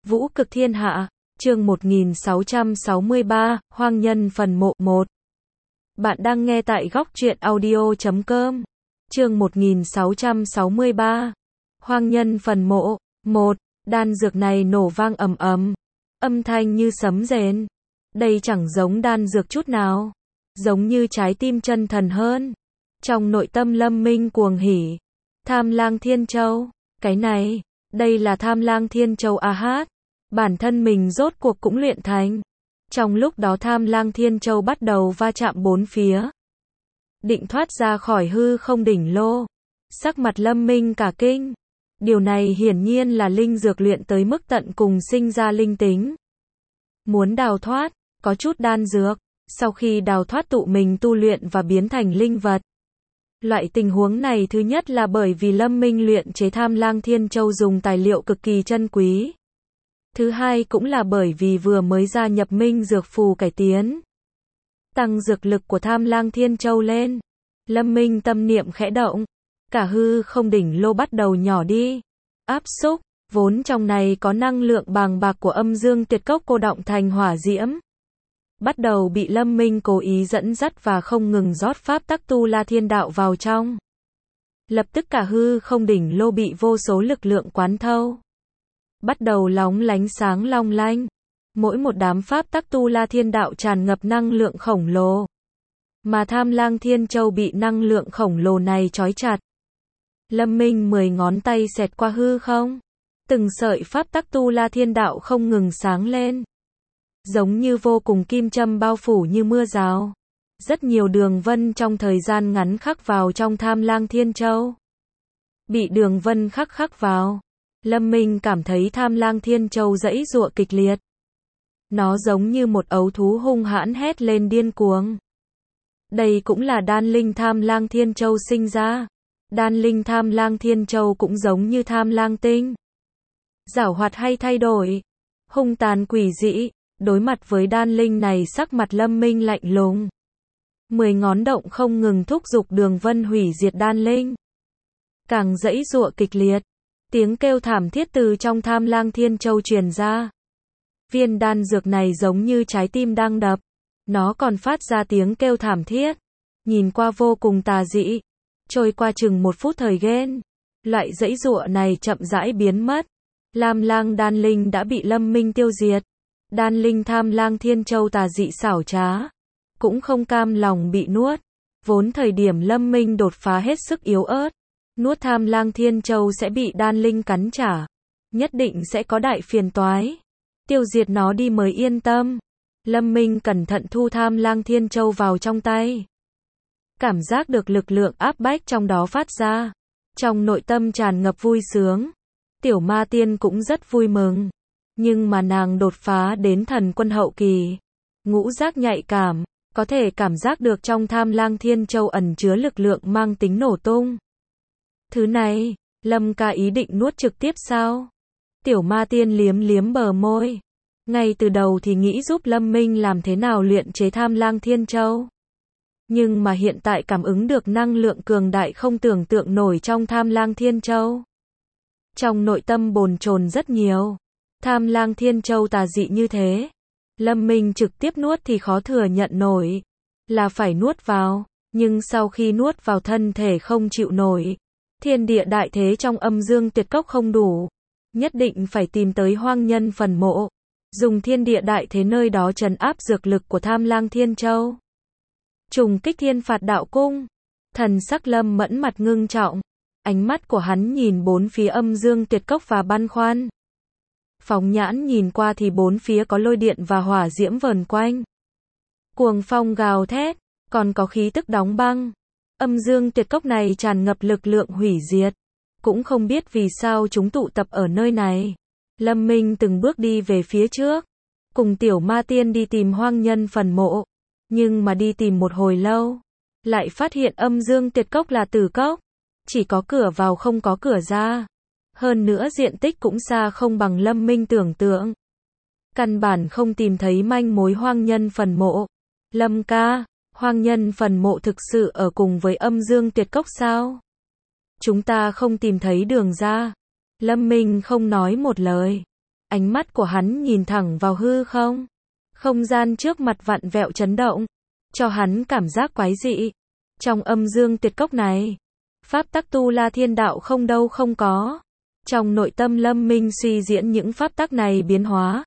Vũ cực thiên hạ, chương 1663, Hoang nhân phần mộ 1. Bạn đang nghe tại góc truyện audio.com. Chương 1663, Hoang nhân phần mộ 1. Đan dược này nổ vang ầm ầm, âm thanh như sấm rền. Đây chẳng giống đan dược chút nào, giống như trái tim chân thần hơn. Trong nội tâm Lâm Minh cuồng hỉ. Tham Lang Thiên Châu, cái này, đây là Tham Lang Thiên Châu a hát. Bản thân mình rốt cuộc cũng luyện thành. Trong lúc đó Tham Lang Thiên Châu bắt đầu va chạm bốn phía, định thoát ra khỏi hư không đỉnh lô. Sắc mặt Lâm Minh cả kinh. Điều này hiển nhiên là linh dược luyện tới mức tận cùng sinh ra linh tính. Muốn đào thoát, có chút đan dược, sau khi đào thoát tụ mình tu luyện và biến thành linh vật. Loại tình huống này thứ nhất là bởi vì Lâm Minh luyện chế Tham Lang Thiên Châu dùng tài liệu cực kỳ chân quý. Thứ hai cũng là bởi vì vừa mới gia nhập Minh dược phù cải tiến, tăng dược lực của Tham Lang Thiên Châu lên. Lâm Minh tâm niệm khẽ động, cả hư không đỉnh lô bắt đầu nhỏ đi. Áp xúc, vốn trong này có năng lượng bàng bạc của âm dương tuyệt cốc cô động thành hỏa diễm, bắt đầu bị Lâm Minh cố ý dẫn dắt và không ngừng rót pháp tắc tu la thiên đạo vào trong. Lập tức cả hư không đỉnh lô bị vô số lực lượng quán thâu, bắt đầu lóng lánh sáng long lanh. Mỗi một đám pháp tắc tu la thiên đạo tràn ngập năng lượng khổng lồ, mà Tham Lang Thiên Châu bị năng lượng khổng lồ này trói chặt. Lâm Minh 10 ngón tay xẹt qua hư không, từng sợi pháp tắc tu la thiên đạo không ngừng sáng lên, giống như vô cùng kim châm bao phủ như mưa rào. Rất nhiều đường vân trong thời gian ngắn khắc vào trong Tham Lang Thiên Châu. Bị đường vân khắc vào, Lâm Minh cảm thấy Tham Lang Thiên Châu giãy giụa kịch liệt. Nó giống như một ấu thú hung hãn hét lên điên cuồng. Đây cũng là đan linh Tham Lang Thiên Châu sinh ra. Đan linh Tham Lang Thiên Châu cũng giống như Tham Lang Tinh, giảo hoạt hay thay đổi, hung tàn quỷ dị. Đối mặt với đan linh này, sắc mặt Lâm Minh lạnh lùng. 10 ngón động không ngừng thúc giục đường vân hủy diệt đan linh. Càng giãy giụa kịch liệt, tiếng kêu thảm thiết từ trong Tham Lang Thiên Châu truyền ra. Viên đan dược này giống như trái tim đang đập, nó còn phát ra tiếng kêu thảm thiết, nhìn qua vô cùng tà dị. Trôi qua chừng 1 phút thời gian, loại giãy giụa này chậm rãi biến mất. Lam Lang đan linh đã bị Lâm Minh tiêu diệt. Đan linh Tham Lang Thiên Châu tà dị xảo trá, cũng không cam lòng bị nuốt. Vốn thời điểm Lâm Minh đột phá hết sức yếu ớt, nuốt Tham Lang Thiên Châu sẽ bị đan linh cắn trả, nhất định sẽ có đại phiền toái. Tiêu diệt nó đi mới yên tâm. Lâm Minh cẩn thận thu Tham Lang Thiên Châu vào trong tay, cảm giác được lực lượng áp bách trong đó phát ra, trong nội tâm tràn ngập vui sướng. Tiểu Ma Tiên cũng rất vui mừng, nhưng mà nàng đột phá đến thần quân hậu kỳ, ngũ giác nhạy cảm, có thể cảm giác được trong Tham Lang Thiên Châu ẩn chứa lực lượng mang tính nổ tung. Thứ này, Lâm ca ý định nuốt trực tiếp sao? Tiểu Ma Tiên liếm liếm bờ môi. Ngay từ đầu thì nghĩ giúp Lâm Minh làm thế nào luyện chế Tham Lang Thiên Châu, nhưng mà hiện tại cảm ứng được năng lượng cường đại không tưởng tượng nổi trong Tham Lang Thiên Châu, trong nội tâm bồn chồn rất nhiều. Tham Lang Thiên Châu tà dị như thế, Lâm Minh trực tiếp nuốt thì khó thừa nhận nổi, là phải nuốt vào, nhưng sau khi nuốt vào thân thể không chịu nổi. Thiên địa đại thế trong âm dương tuyệt cốc không đủ, nhất định phải tìm tới hoang nhân phần mộ, dùng thiên địa đại thế nơi đó trấn áp dược lực của Tham Lang Thiên Châu. Trùng kích Thiên Phạt Đạo Cung. Thần sắc Lâm Mẫn mặt ngưng trọng, ánh mắt của hắn nhìn bốn phía âm dương tuyệt cốc và băn khoăn. Phóng nhãn nhìn qua thì bốn phía có lôi điện và hỏa diễm vờn quanh, cuồng phong gào thét, còn có khí tức đóng băng. Âm dương tuyệt cốc này tràn ngập lực lượng hủy diệt, cũng không biết vì sao chúng tụ tập ở nơi này. Lâm Minh từng bước đi về phía trước, cùng Tiểu Ma Tiên đi tìm hoang nhân phần mộ, nhưng mà đi tìm một hồi lâu, lại phát hiện âm dương tuyệt cốc là tử cốc, chỉ có cửa vào không có cửa ra. Hơn nữa diện tích cũng xa không bằng Lâm Minh tưởng tượng, căn bản không tìm thấy manh mối hoang nhân phần mộ. Lâm ca, hoang nhân phần mộ thực sự ở cùng với âm dương tuyệt cốc sao? Chúng ta không tìm thấy đường ra. Lâm Minh không nói một lời, Ánh mắt của hắn nhìn thẳng vào hư không. Không gian trước mặt vặn vẹo chấn động, cho hắn cảm giác quái dị. Trong âm dương tuyệt cốc này, pháp tắc tu la thiên đạo không đâu không có. Trong nội tâm Lâm Minh suy diễn những pháp tắc này biến hóa.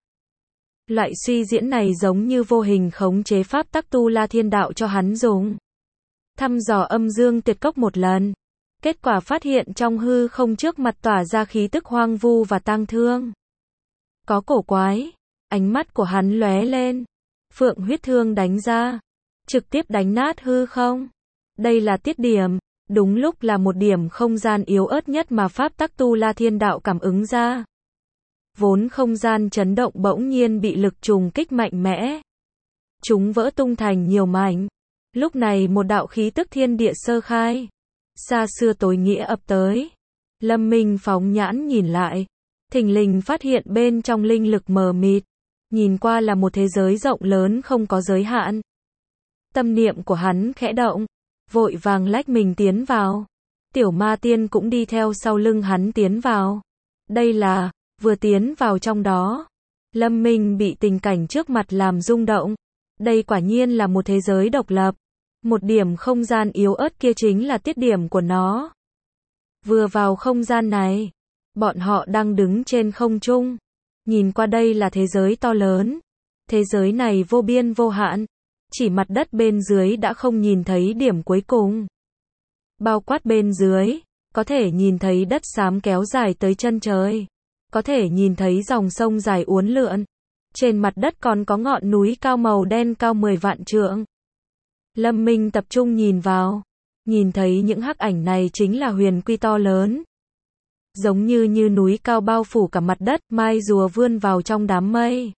Loại suy diễn này giống như vô hình khống chế pháp tắc tu la thiên đạo cho hắn dùng. Thăm dò âm dương tuyệt cốc một lần. Kết quả phát hiện trong hư không trước mặt tỏa ra khí tức hoang vu và tang thương. Có cổ quái. Ánh mắt của hắn lóe lên. Phượng huyết thương đánh ra. Trực tiếp đánh nát hư không. Đây là tiết điểm. Đúng lúc là một điểm không gian yếu ớt nhất mà pháp tắc tu la thiên đạo cảm ứng ra. Vốn không gian chấn động bỗng nhiên bị lực trùng kích mạnh mẽ. Chúng vỡ tung thành nhiều mảnh. Lúc này một đạo khí tức thiên địa sơ khai. Xa xưa tối nghĩa ập tới. Lâm Minh phóng nhãn nhìn lại. Thình lình phát hiện bên trong linh lực mờ mịt. Nhìn qua là một thế giới rộng lớn không có giới hạn. Tâm niệm của hắn khẽ động. Vội vàng lách mình tiến vào. Tiểu ma tiên cũng đi theo sau lưng hắn tiến vào. Đây là, vừa tiến vào trong đó. Lâm Minh bị tình cảnh trước mặt làm rung động. Đây quả nhiên là một thế giới độc lập. Một điểm không gian yếu ớt kia chính là tiết điểm của nó. Vừa vào không gian này, bọn họ đang đứng trên không trung. Nhìn qua đây là thế giới to lớn. Thế giới này vô biên vô hạn. Chỉ mặt đất bên dưới đã không nhìn thấy điểm cuối cùng. Bao quát bên dưới, có thể nhìn thấy đất xám kéo dài tới chân trời. Có thể nhìn thấy dòng sông dài uốn lượn. Trên mặt đất còn có ngọn núi cao màu đen cao 10 vạn trượng. Lâm Minh tập trung nhìn vào. Nhìn thấy những hắc ảnh này chính là huyền quy to lớn. Giống như núi cao bao phủ cả mặt đất, mai rùa vươn vào trong đám mây.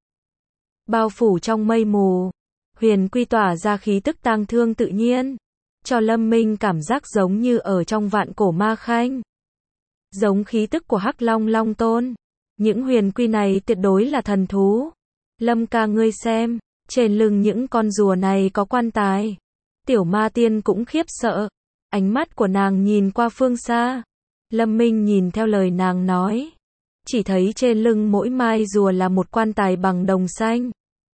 Bao phủ trong mây mù. Huyền quy tỏa ra khí tức tang thương tự nhiên. Cho Lâm Minh cảm giác giống như ở trong vạn cổ ma khanh. Giống khí tức của Hắc Long Long Tôn. Những huyền quy này tuyệt đối là thần thú. Lâm ca ngươi xem, trên lưng những con rùa này có quan tài. Tiểu ma tiên cũng khiếp sợ. Ánh mắt của nàng nhìn qua phương xa. Lâm Minh nhìn theo lời nàng nói. Chỉ thấy trên lưng mỗi mai rùa là một quan tài bằng đồng xanh.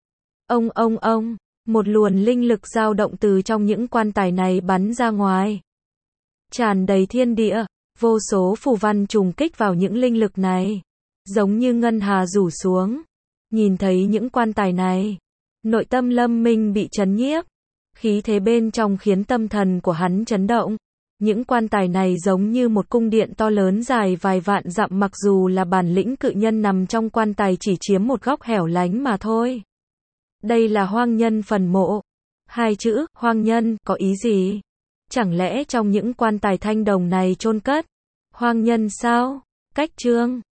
Ông, một luồng linh lực dao động từ trong những quan tài này bắn ra ngoài. Tràn đầy thiên địa, vô số phù văn trùng kích vào những linh lực này. Giống như ngân hà rủ xuống. Nhìn thấy những quan tài này, nội tâm Lâm Minh bị chấn nhiếp. Khí thế bên trong khiến tâm thần của hắn chấn động. Những quan tài này giống như một cung điện to lớn dài vài vạn dặm, mặc dù là bản lĩnh cự nhân nằm trong quan tài chỉ chiếm một góc hẻo lánh mà thôi. Đây là hoang nhân phần mộ. Hai chữ, hoang nhân, có ý gì? Chẳng lẽ trong những quan tài thanh đồng này chôn cất hoang nhân sao? Cách chương